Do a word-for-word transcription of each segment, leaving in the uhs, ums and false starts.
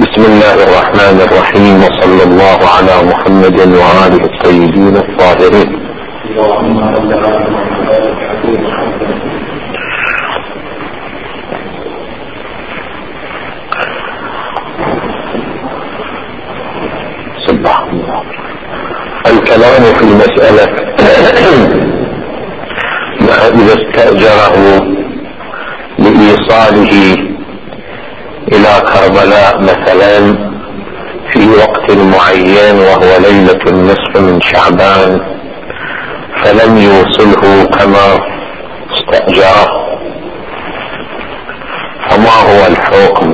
بسم الله الرحمن الرحيم، وصلى الله على محمد وآله الطيبين الطاهرين. سبحان الله. الكلام في المسألة ما إذا استأجره لإيصاله إلى كربلاء مثلا في وقت معين وهو ليلة النصف من شعبان، فلم يوصله كما استأجره، فما هو الحكم؟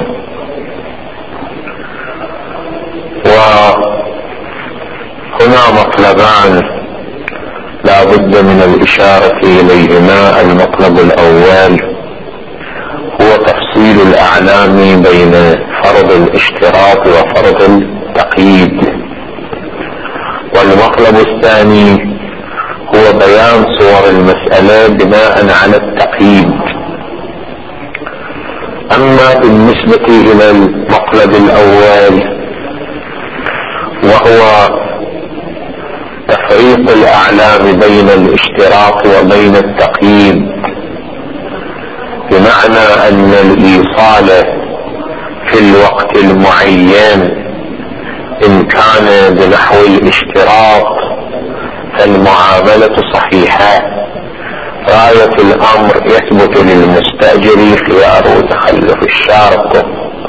وهنا مطلبان لا بد من الإشارة إليهما. المطلب الأول هو تفصيل الأعلام بين فرض الاشتراط وفرض التقييد، والمطلب الثاني هو بيان صور المسألة بناء على التقييد. أما بالنسبة إلى المطلب الأول وهو تفريق الأعلام بين الاشتراط وبين التقييد، بمعنى أن الإيصال في الوقت المعين إن كان بنحو الاشتراط فالمعاملة صحيحة، غاية الأمر يثبت للمستأجر خيار تخلف الشارط.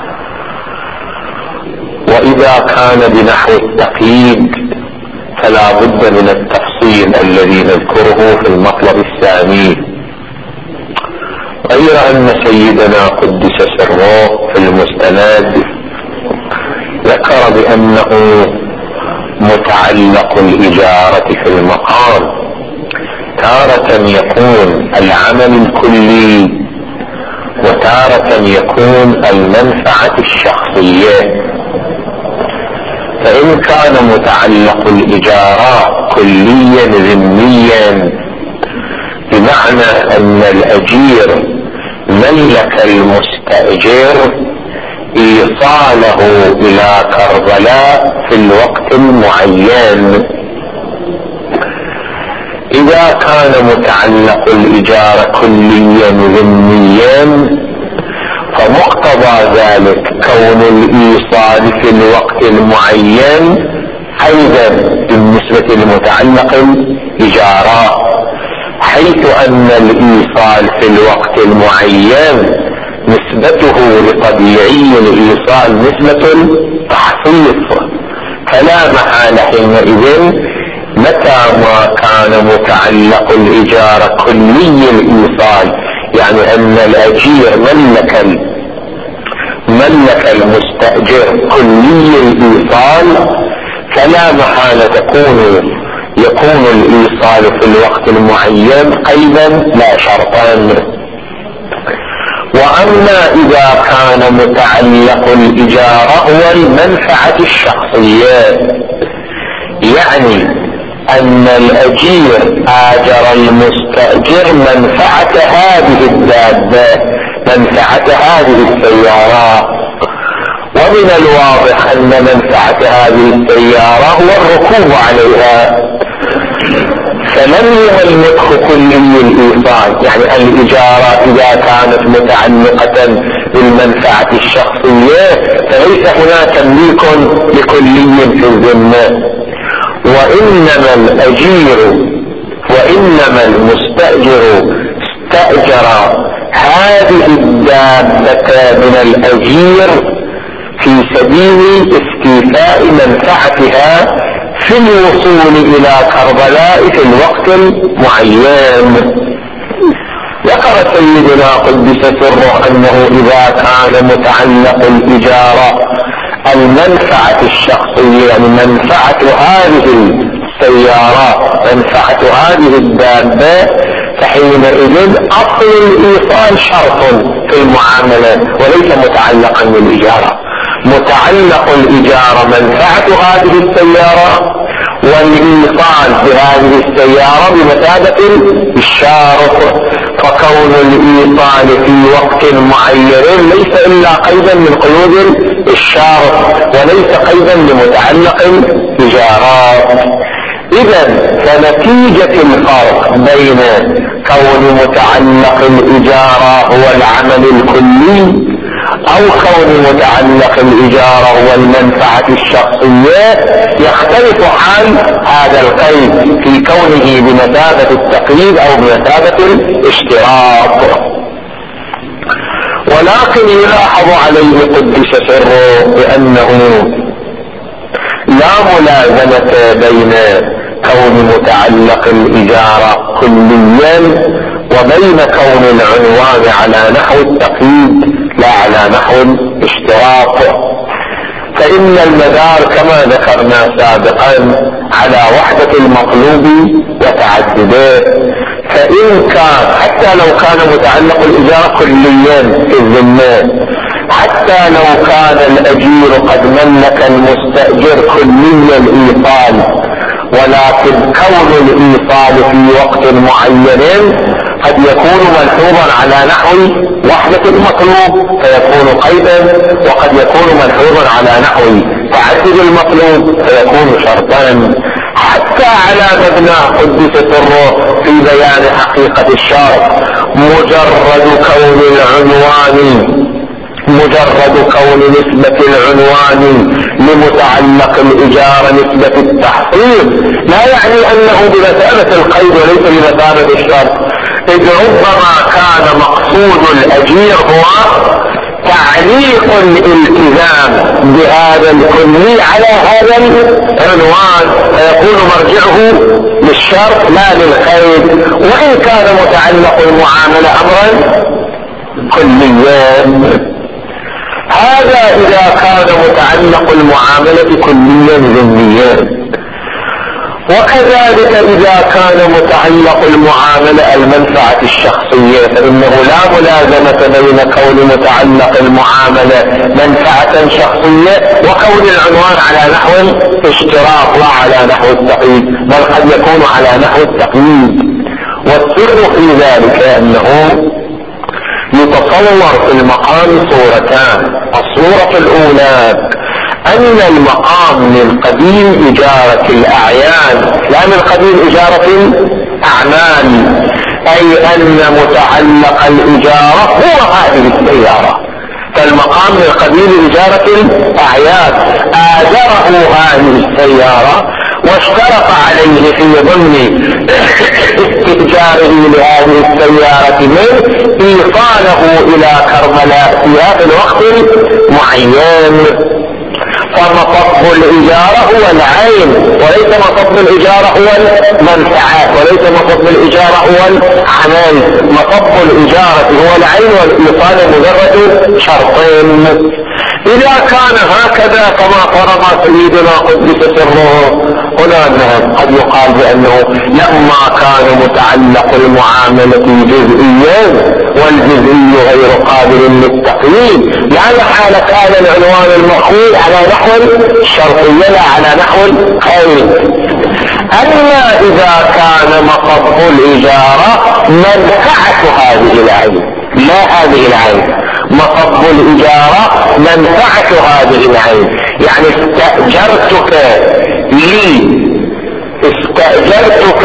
وإذا كان بنحو التقييد فلا بد من التفصيل الذي نذكره في المطلب الثاني، غير أن سيدنا قدس سره في المستند ذكر بأنه متعلق الإجارة في المقام تارة يكون العمل الكلي وتارة يكون المنفعة الشخصية. فإن كان متعلق الإجارة كليا ذميا، بمعنى أن الأجير ملك المستأجر إيصاله إلى كربلاء في الوقت المعين، إذا كان متعلق الإجارة كليا ذميا فمقتضى ذلك كون الإيصال في الوقت المعين أيضا بالنسبة لمتعلق الإجارة، حيث أن الإيصال في الوقت المعين نسبته لطبيعي الإيصال نسبة التحصيص، فلا محالة حينئذ متى ما كان متعلق الإجارة كلي الإيصال، يعني أن الأجير ملك ملك المستأجر كلي الإيصال، فلا محالة تكون يكون الإيصال في الوقت المعين قيدا لا شرطا. وأما إذا كان متعلق الإجارة هو المنفعة الشخصية، يعني أن الأجير آجر المستأجر منفعة هذه الدابة، منفعة هذه السيارة، ومن الواضح أن منفعة هذه السيارة هو الركوب عليها، فلم يملكه كلي الإيصال. يعني الإجارة إذا كانت متعلقة بالمنفعة الشخصية فليس هناك تمليك لكلي في الذمة، وإنما الأجير وإنما المستأجر استأجر هذه الدابة من الأجير في سبيل استيفاء منفعتها في الوصول إلى كربلاء في الوقت المعين. ذكر سيدنا قدس سره أنه إذا كان متعلق الإجارة المنفعة الشخصية، يعني منفعة هذه السيارة منفعة هذه الدابة، فحينئذ أصل الإيصال شرط في المعاملة وليس متعلقا بالإجارة. متعلق الإجارة منفعة هذه السيارة، والإيصال بهذه السيارة بمثابة الشارط، فكون الإيصال في وقت معين ليس إلا قيدا من قيود الشرط وليس قيدا لمتعلق الإجارات. إذا فنتيجة الفرق بين كون متعلق الإجارة هو العمل الكلي أو كون متعلق الإجارة هو المنفعة الشخصية يختلف حال هذا القيد في كونه بمثابة التقييد أو بمثابة الاشتراط. ولكن يلاحظ عليه قدس سره بأنه لا ملازمة بين كون متعلق الإجارة كليا وبين كون العنوان على نحو التقييد لا على نحو الاشتراط. فإن المدار كما ذكرنا سابقا على وحدة المطلوب وتعدده، فإن كان حتى لو كان متعلق الإجارة كليا في الذمة، حتى لو كان الأجير قد ملك المستأجر كليا الإيصال، ولكن كون الإيصال في وقت معين قد يكون ملحوظا على نحو وحدة المطلوب فيكون قيدا، وقد يكون ملحوظا على نحو تعدد المطلوب فيكون شرطا. حتى على مبنى قدس سره في بيان حقيقة الشرط، مجرد كون العنوان مجرد كون نسبة العنوان لمتعلق الإجارة نسبة التحصيل لا يعني أنه بمثابة القيد وليس بمثابة الشرط، إذ ربما كان مقصود الأجير هو تعليق الالتزام بهذا الكلي على هذا العنوان فيكون مرجعه للشرط لا للقيد، وإن كان متعلق المعاملة أمرا كليا. هذا إذا كان متعلق المعاملة كليا ذميا. وكذلك إذا كان متعلق المعاملة المنفعة الشخصية فإنه لا ملازمة بين كون متعلق المعاملة منفعة شخصية وكون العنوان على نحو اشتراط لا على نحو التقييد، بل قد يكون على نحو التقييد. والسر في ذلك أنه يتصور في المقام صورتان. الصورة الأولى أن المقام من قبيل إجارة الأعيان لا من قبيل إجارة الأعمال، أي أن متعلق الإجارة هو هذه السيارة، فالمقام من قبيل إجارة الأعيان آجره هذه السيارة واشترط عليه في ضمن استئجاره لهذه السيارة من إيصاله إلى كربلاء في هذا الوقت المعين. فمطب الإجارة هو العين وليس مطب الإجارة هو المنفعات، وليس مطب الإجارة هو العمل. مطب الإجارة هو العين والإيصال مجرد شرطين. إذا كان هكذا كما فرض سيدنا قدس سره هنا قد يقال بأنه لما كان متعلق المعاملة جزئيا والجزئي غير قابل للتقييد لا محالة كان العنوان المأخوذ على نحو الشرطية لا على نحو القيد. أما إذا كان مطب الإجارة منفعة هذه العين لا هذه العين، مطب الإجارة منفعة هذه العين، يعني استأجرتك لي استأجرتك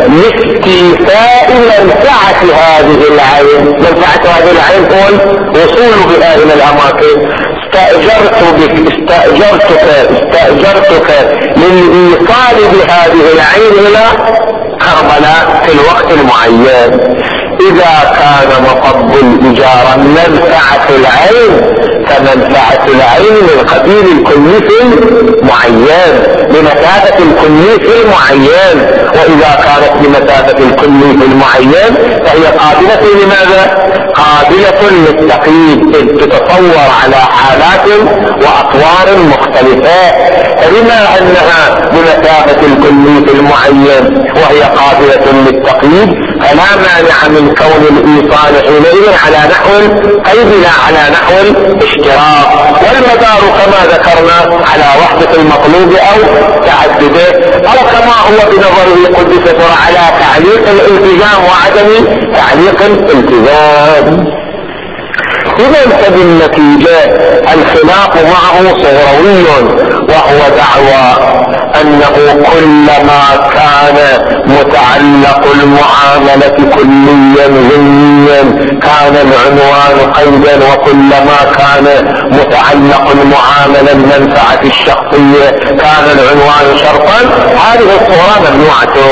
لاستيفاء منفعة هذه العين. منفعة هذه العين هو الوصول بها إلى الأماكن. استأجرت بك استأجرتك استأجرتك للإيصال بهذه العين إلى كربلاء في الوقت المعين. إذا كان مطب الإجارة منفعة العين فمنفعة العين من قبيل الكليف المعين بمثابة الكليف المعين، وإذا كانت بمثابة الكليف المعين فهي قابلة لماذا؟ قابلة للتقييد، إذ تتصور على حالات وأطوار مختلفة. فبما أنها بمثابة الكليف المعين وهي قابلة للتقييد فلا مانع من كون الإيصال حينئذ على نحو القيد لا على نحو الاشتراط. والمدار كما ذكرنا على وحدة المطلوب أو تعدده، أو كما هو بنظره قدس سره على تعليق الالتزام وعدم تعليق الالتزام. إذا فبالنتيجة الخلاف معه صغروي، وهو دعوى أنه كلما كان متعلق المعاملة كليا ذميا كان العنوان قيدا، وكلما كان متعلق المعاملة المنفعة الشخصية كان العنوان شرطا. هذه الصورة ممنوعة.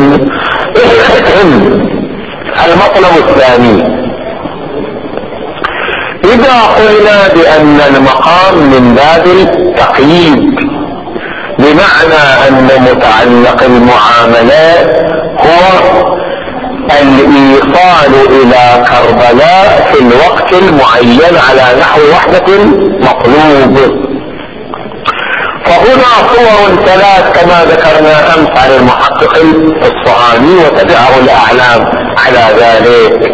المطلب الثاني، إذا قلنا بأن المقام من باب التقييد، بمعنى أن متعلق المعاملات هو الإيصال إلى كربلاء في الوقت المعين على نحو وحدة مطلوب. فهنا صور ثلاث كما ذكرنا أمس عن المحقق الصهامي وتبعه الأعلام على ذلك.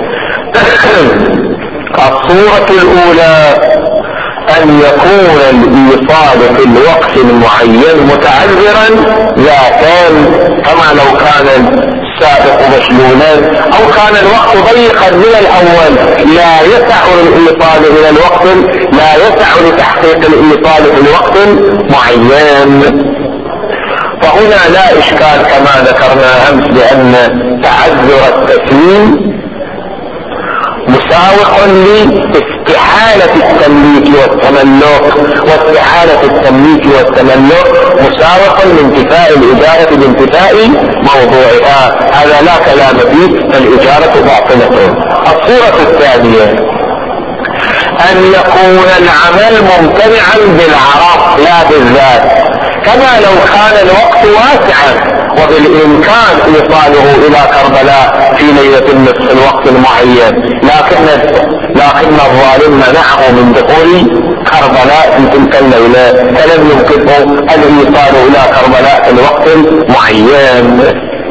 الصورة الأولى أن يكون الإيصال في الوقت المعين متعذرا ذاتان، كما لو كان السابق مشلولا أو كان الوقت ضيقا من الأول لا يسع الإيصال إلى الوقت، لا يسع لتحقيق الإيصال في الوقت معين. فهنا لا إشكال كما ذكرنا أمس بأن تعذر التسليم مساوق لاستحالة التمليك والتملك، واستحالة التمليك والتملك مساوق لانتفاء الإجارة بانتفاء موضوعها، هذا لا كلام فيه، فالإجارة باطلة. الصورة الثانية أن يكون العمل ممتنعا بالعرض لا بالذات، كما لو كان الوقت واسعا وبالإمكان إيصاله إلى كربلاء في ليلة النصف الوقت المعين، لكن لكن الظالم منعه من دخول كربلاء في تلك الليلة، فلم يمكنه الإيصال إلى كربلاء في الوقت المعين.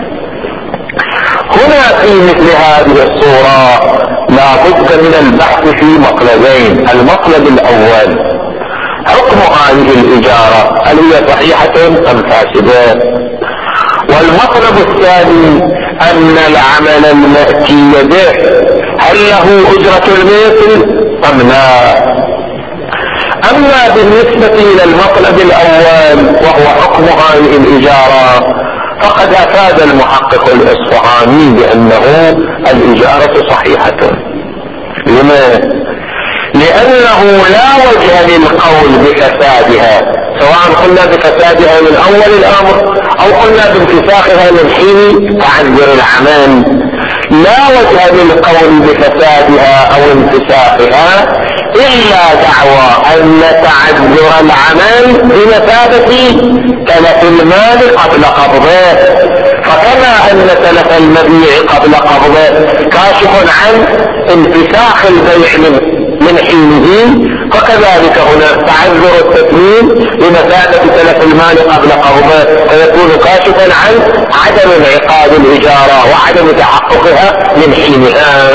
هنا في مثل هذه الصورة لا بد من البحث في مطلبين. المطلب الأول حكم هذه الإجارة، هل هي صحيحة أم فاسدة؟ والمطلب الثاني أن العمل المأتي به هل له أجرة المثل أم لا؟ أما بالنسبة إلى المطلب الأول وهو حكم هذه الإجارة، فقد أفاد المحقق الإصفهاني بأنه الإجارة صحيحة. لماذا؟ لأنه لا وجه للقول بفسادها، سواء قلنا بفسادها من أول الأمر أو قلنا بانتفاخها من حين تعذر العمل، لا وجه للقول بفسادها أو انتفاخها إلا دعوى أن تعذر العمل بمثابة تلف المال قبل قبضه، فكما أن تلف المبيع قبل قبضه كاشف عن انتفاخ البيع من من حينه، فكذلك هنا تعذر التسليم بمثابة تلف المال قبل قبضه، فيكون كاشفا عن عدم انعقاد الإجارة وعدم تحققها من حينها،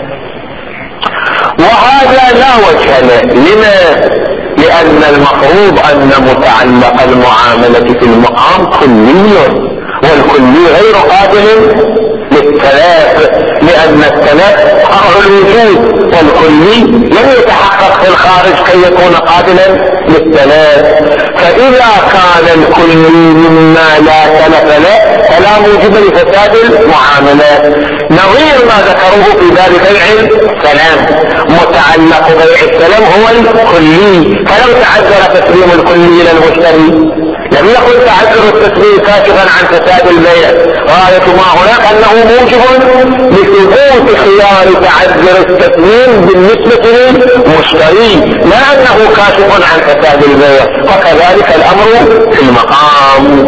وهذا لا وجه له. لما؟ لأن المفروض أن متعلق المعاملة في المقام كلي، والكلي غير قابل للتلاف، لأن التلاف فرع الوجود، والكلي لم يتحقق في الخارج كي يكون قابلا للتلاف. فإذا كان الكلي مما لا تلف له فلا موجب لفساد المعاملة، نظير ما ذكروه في باب بيع السلام. متعلق بيع السلام هو الكلي، فلو تعذر تسليم الكلي إلى المشتري لم يكن تعذر التسليم كاشفا عن فساد البيع، غاية ما هناك أنه موجب لثبوت خيار تعذر التسليم بالنسبة للمشتري، لا أنه كاشف عن فساد البيع، وكذلك الأمر في المقام.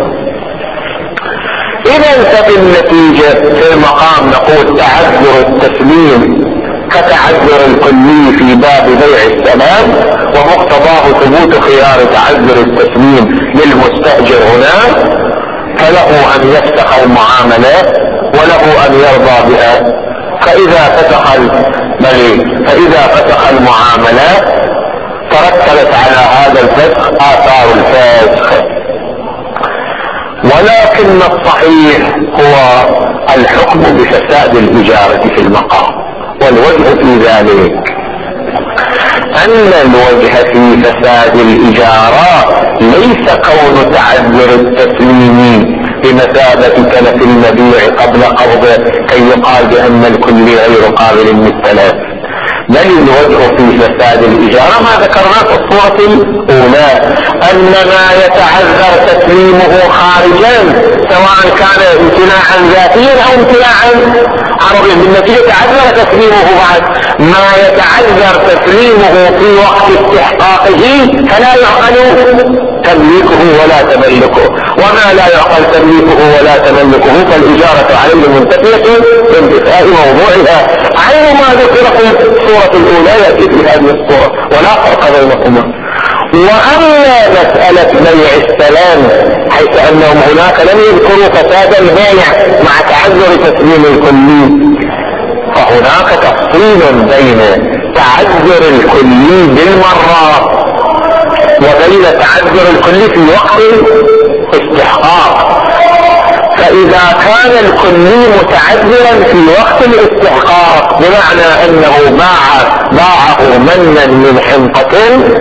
إذا فبالنتيجة في المقام نقول تعذر التسليم كتعذر الكلي في باب بيع السلام، ومقتضاه ثبوت خيار تعذر التسليم للمستأجر هنا، فله أن يفسخ المعاملات وله أن يرضى بها. فإذا فسخ فإذا فسخ المعاملات ترتبت على هذا الفسخ آثار الفسخ، ولكن الصحيح هو الحكم بفساد الإجارة في المقام. والوجه في ذلك أن الوجه في فساد الإجارة ليس كون تعذر التسليم بمثابة تلف المبيع قبل قبضه كي يقال بأن الكل غير قابل للتلف، بل الوجه في فساد الإجارة ما ذكرناه في الصورة الأولى أن ما يتعذر تسليمه خارجا سواء كان امتناعا ذاتيا أو امتناعا عرضيا، بالنتيجة تعذر تسليمه بعد ما يتعذر تسليمه في وقت استحقاقه فلا يعقل تمليكه ولا تملكه، وما لا يعقل تمليكه ولا تملكه فالإجارة عليه منتفية بانتفاء موضوعها، عين ما ذكر في الصورة الأولى يأتي في هذه الصورة ولا فرق بينهما. وأما مسألة بيع السلام حيث أنهم هناك لم يذكروا فساد البيع مع تعذر تسليم الكلي، فهناك تفصيل بين تعذر الكلي بالمرة وبين تعذر الكلي في وقت استحقاق. فإذا كان الكلي متعذرا في وقت الاستحقاق بمعنى أنه باع باعه منا من حنطة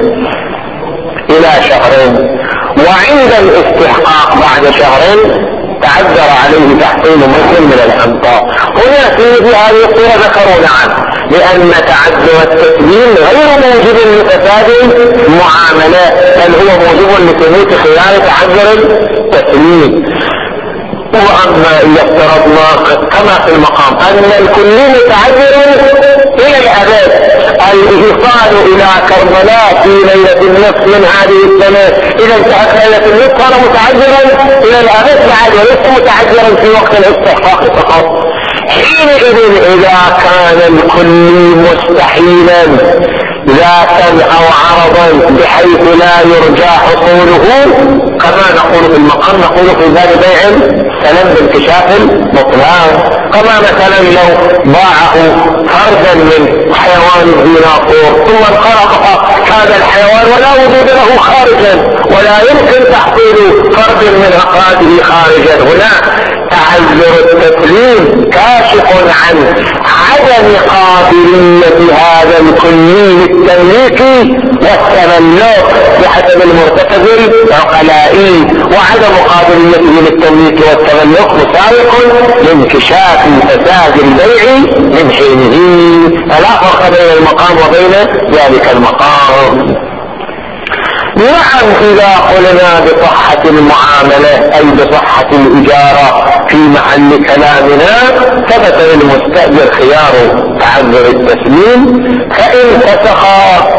إلى شهرين وعند الاستحقاق بعد شهرين تعذر عليه تحصيل مثل من الحنطة، هنا في هذه الصورة ذكروا نعم لأن تعذر التسليم غير موجب لفساد المعاملة بل هو موجب لثبوت خيار تعذر التسليم. وأما إذا افترضنا كما في المقام أن الكل متعذر إلى الأبد، الإيصال إلى كربلاء في ليلة النصف من هذه السنة إذا انتهت ليلة النصف صار متعذرا إلى الأبد بعد وليس متعذرا في وقت الاستحقاق فقط. حينئذ إذا كان الكل مستحيلا ذاتا أو عرضا بحيث لا يرجى حصوله كما نقول في المقام نقول في ذلك بيع سلم بانكشاف البطلان، كما مثلا لو باعه فردا من حيوان الديناصور ثم انخرق هذا الحيوان ولا وجود له خارجا ولا يمكن تحصيل فرد من أفراده خارجا، هنا تعذر التسليم كاشف عن عدم قابلية هذا الكلي للتمليك والتملك بحسب المرتكب العقلائي، وعدم قابليته للتمليك والتملك مساوق لانكشاف فساد البيع من حينه، فلا فرق بين المقام وبين ذلك المقام. نعم إذا قلنا بصحة المعاملة أي بصحة الإجارة في محل كلامنا ثبت للمستأجر خيار تعذر التسليم، فإن فسخ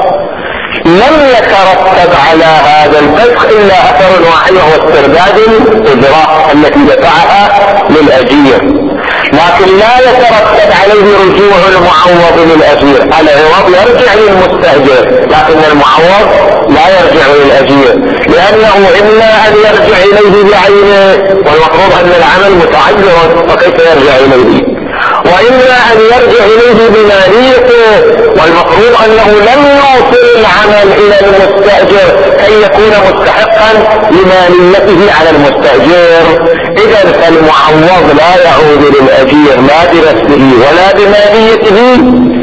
لم يترتب على هذا الفسخ إلا أثر واحد وهو استرداد الإجراء التي دفعها للأجير، لكن لا يترتب عليه رجوع المعوض للأجير، العوض يرجع للمستأجر لكن المعوض لا يرجع للأجير لأنه إما أن يرجع إليه بعينه والمفروض أن العمل متعذر فكيف يرجع إليه، وإما أن يرجع إليه بماليته والمفروض أنه لم يوصل العمل إلى المستأجر كي يكون مستحقا لماليته على المستأجر. إذا فالمعوض لا يعود للأجير لا بنفسه ولا بماليته،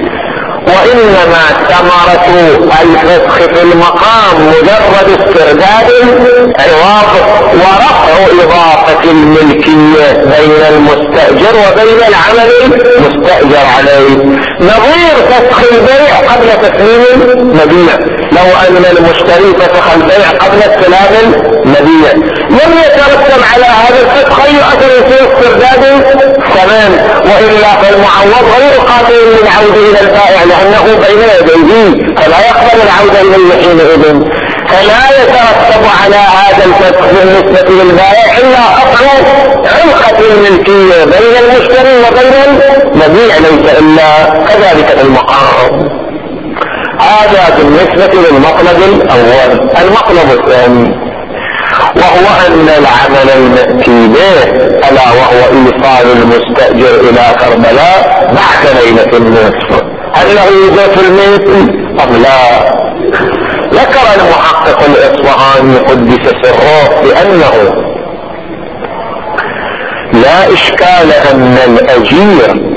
وإنما ثمرة الفسخ في المقام مجرد استرداد العوض ورفع إضافة الملكية بين المستأجر وبين العمل المستأجر عليه، نظير فسخ البيع قبل تسليم المبيع. لو أن المشتري فسخ البيع قبل استلام المبيع لم يترتب على هذا الفسخ أي أثر في استرداد الثمن، وإلا فالمعوض غير قابل للعودة إلى البائع لأنه بين يديه فلا يقبل العودة إليه حينئذ، فلا يترتب على هذا الفسخ بالنسبة للبائع إلا قطع علقة الملكية بين المشتري وبين المبيع ليس إلا كذلك في المقام. هذا بالنسبة للمطلب الأول. المطلب الثاني وهو أن العمل المأتي به ألا وهو إيصال المستأجر إلى كربلاء بعد ليلة النصف هل له يوجد في المثل أم لا؟ ذكر المحقق الإصفهاني قدس سره بأنه لا إشكال أن الأجير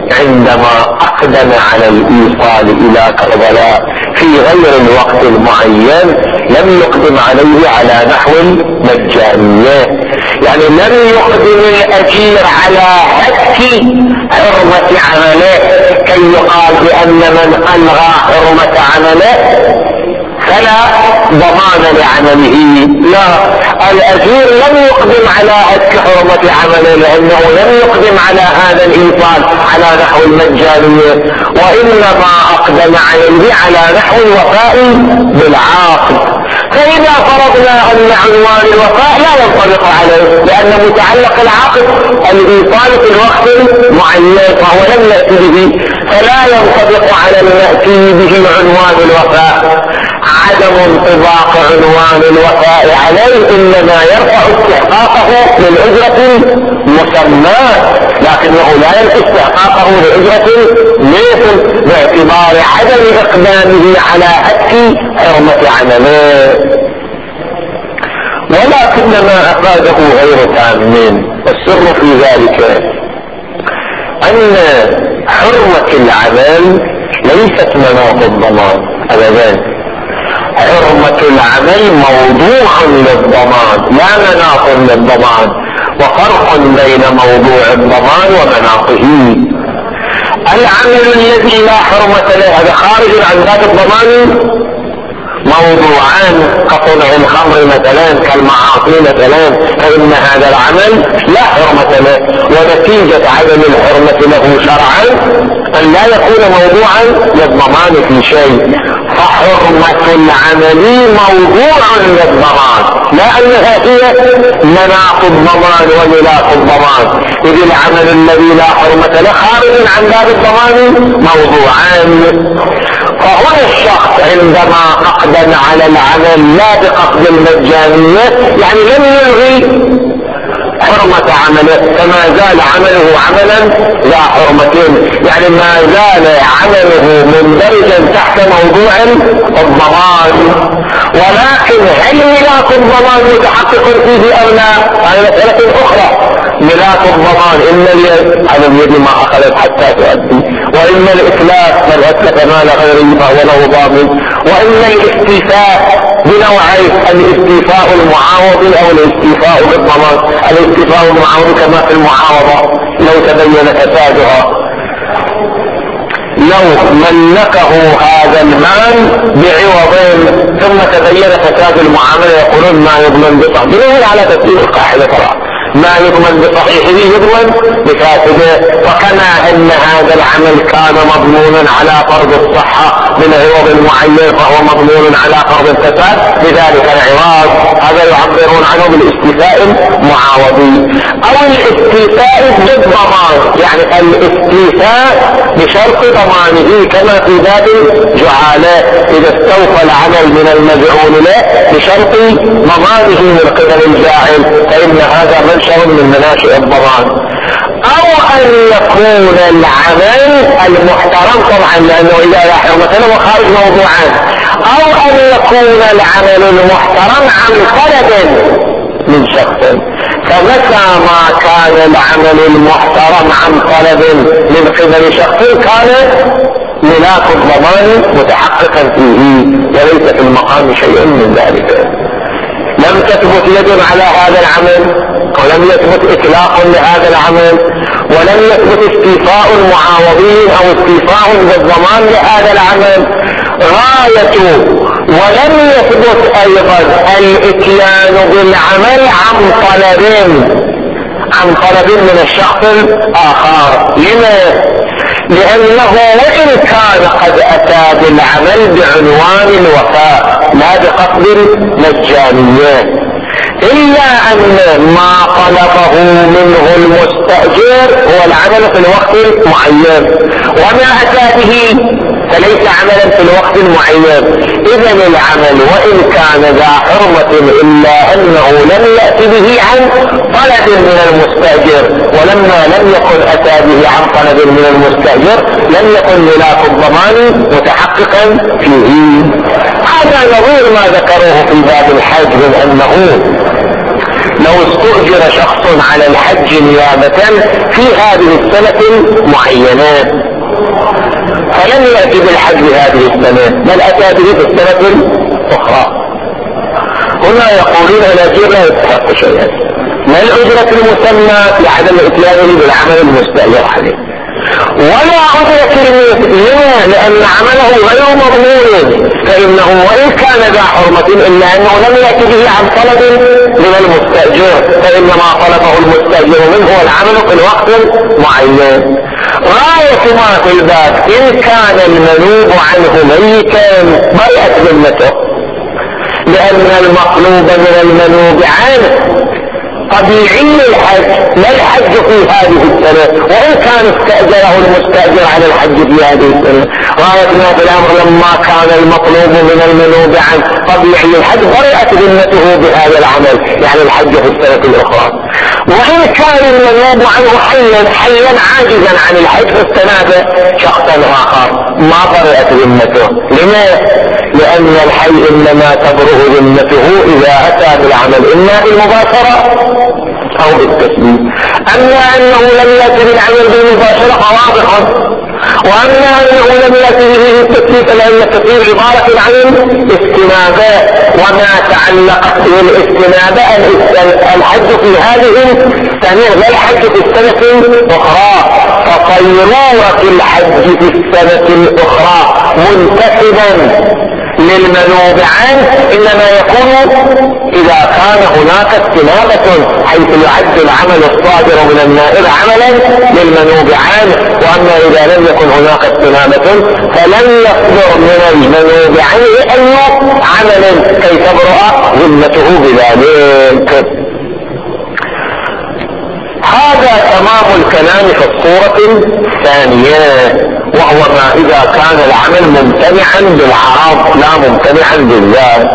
عندما أقدم على الإيصال إلى كربلاء في غير الوقت المعين لم يقدم عليه على نحو المجانية، يعني لم يقدم الأجير على هتك حرمة عمله كي يقال بأن من ألغى حرمة عمله فلا ضمان لعمله. لا، الأجير لم يقدم على هتك حرمة عمله لأنه لم يقدم على هذا الإيصال على نحو المجانية، وإنما أقدم عليه على نحو الوفاء بالعاقد. فإذا فرضنا أن عنوان الوفاء لا ينطبق عليه لأن متعلق العقد الإيصال في الوقت المعين فهو لم يأتي به، فلا ينطبق على المأتي به عنوان الوفاء. عدم انطباق عنوان الوفاء عليه إنما يرفع استحقاقه للأجرة المسمى، لكنه لا ينفي استحقاقه لأجرة مثل باعتبار عدم إقدامه على هتك حرمة عمله. ولكن ما أفاده غير تام، والسر في ذلك أن حرمة العمل ليست مناط الضمان أبدا. حرمة العمل موضوع للضمان لا مناط للضمان، وفرق بين موضوع الضمان ومناطه. العمل الذي لا حرمة له هذا خارج عن ذات الضمان موضوعان كصنع الخمر مثلا كالمعاصي مثلا، فإن هذا العمل لا حرمة له، ونتيجة عدم الحرمة له شرعا أن لا يكون موضوعا للضمان في شيء. فحرمة العمل موضوع للضمان لا أنها هي مناط الضمان وملاك الضمان، إذ العمل الذي لا حرمة له خارج عن باب الضمان موضوعان. فهنا الشخص عندما أقدم على العمل لا بقصد المجانية يعني لم يلغي حرمة عمله، فما زال عمله عملا لا حرمتين، يعني ما زال عمله مندرجا تحت موضوع الضمان. ولكن هل ملاك الضمان متحقق فيه أو لا؟ هذه مسألة أخرى. ملاك الضمان إن اليد على اليد ما أخذت حتى تؤدي، وإن الإتلاف من أتلف مال غيره فهو له ضامن، وإن الاستيفاء بنوعين: الاستيفاء المعاوض أو الاستيفاء بالضمان. الاستيفاء المعاوض كما في المعاوضة لو تبين فسادها، لو ملكه هذا المال بعوض ثم تبين فساد المعاملة يقولون ما يضمن بصحيحه على تسليم القاعدة طبعا، ما يضمن بصحيحه يضمن بفاسده. وكما ان هذا العمل كان مضمونا على فرض الصحة من عوض معين فهو مضمون على فرض الفساد بذلك العوض، هذا يعبرون عنه بالاستيفاء المعاوضي او الاستيفاء بالضمان، يعني الاستيفاء بشرط ضمانه كما في باب الجعالة اذا استوفى العمل من المجعول له بشرط ضمانه من قبل الجاعل فإن هذا منشأ من مناشئ الضمان. او ان يكون العمل المحترم طبعا لانه اذا لا حرمة له وخارج موضوعان، او ان يكون العمل المحترم عن طلب من شخص، فمتى ما كان العمل المحترم عن طلب من قبل شخص كان ملاك الضمان متحققا فيه وليس في المقام شيء من ذلك. لم تثبت يد على هذا العمل ولم يثبت إطلاق لهذا العمل ولم يثبت استيفاء معاوضين أو استيفاء بالضمان لهذا العمل غاية، ولم يثبت أيضا الإتيان بالعمل عن طلب عن طلب من الشخص الآخر. لما؟ لأنه وإن كان قد أتى بالعمل بعنوان الوفاء لا بقصد المجانية، إلا أن ما طلبه منه المستأجر هو العمل في الوقت المعين، وما أتى به فليس عملا في الوقت المعين. إذن العمل وإن كان ذا حرمة إلا أنه لم يأتي به عن طلب من المستأجر، ولما لم يكن أتى به عن طلب من المستأجر لم يكن ملاك الضمان متحققا فيه. هذا نظير ما ذكروه في باب الحج من أنه لو استؤجر شخص على الحج نيابة في هذه السنة معينة فلم يأتي بالحج هذه السنة بل أتى به في السنة الأخرى، هنا يقولون الأجير لا يستحق شيئا، ما الأجرة المسمى لعدم إتيانه بالعمل المستأجر عليه، ولا أجرة لما لأن عمله غير مضمون، فإنه وإن كان ذا حرمة إلا أنه لم يأتي به عن طلب من المستأجر، فإنما طلبه المستأجر منه العمل في الوقت المعين. غاية ما في الباب إن كان المنوب عنه ميتا برئت ذمته، لأن المطلوب من المنوب عنه طبيعي الحج لا الحج في هذه السنة، وإن كان استأجره المستأجر على الحج في هذه السنة. غايتنا في الأمر لما كان المطلوب من المنوب عنه طبيعي الحج برئت ذمته بهذا العمل، يعني الحج في السنة الأخرى. وإن كان المنوب عنه حيا حيا عاجزا عن الحج فاستناد شخصا آخر ما برئت ذمته. لماذا؟ لأن الحي إنما تبرئ ذمته إذا أتى بالعمل إما بالمباشرة أو بالتسليم. أما أنه لم يأتي بالعمل بالمباشرة فواضح، وأما أنه لم يأتي به التسليم فلأن التسليم عبارة عن استنابة، وما تعلق بالاستنابة الحج في هذه السنة لا الحج في السنة الأخرى، فصيرورة الحج في السنة الأخرى منتسبا للمنوب عنه إنما يكون إذا كان هناك استنابة حيث يعد العمل الصادر من النائب عملا للمنوب عنه، وأما إذا لم يكن هناك استنابة فلن يصدر من المنوب عنه أي عمل كي تبرأ ذمته بذلك. هذا تمام الكلام في الصورة الثانية، وهو ما إذا كان العمل ممتنعا بالعرض لا ممتنعا بالذات.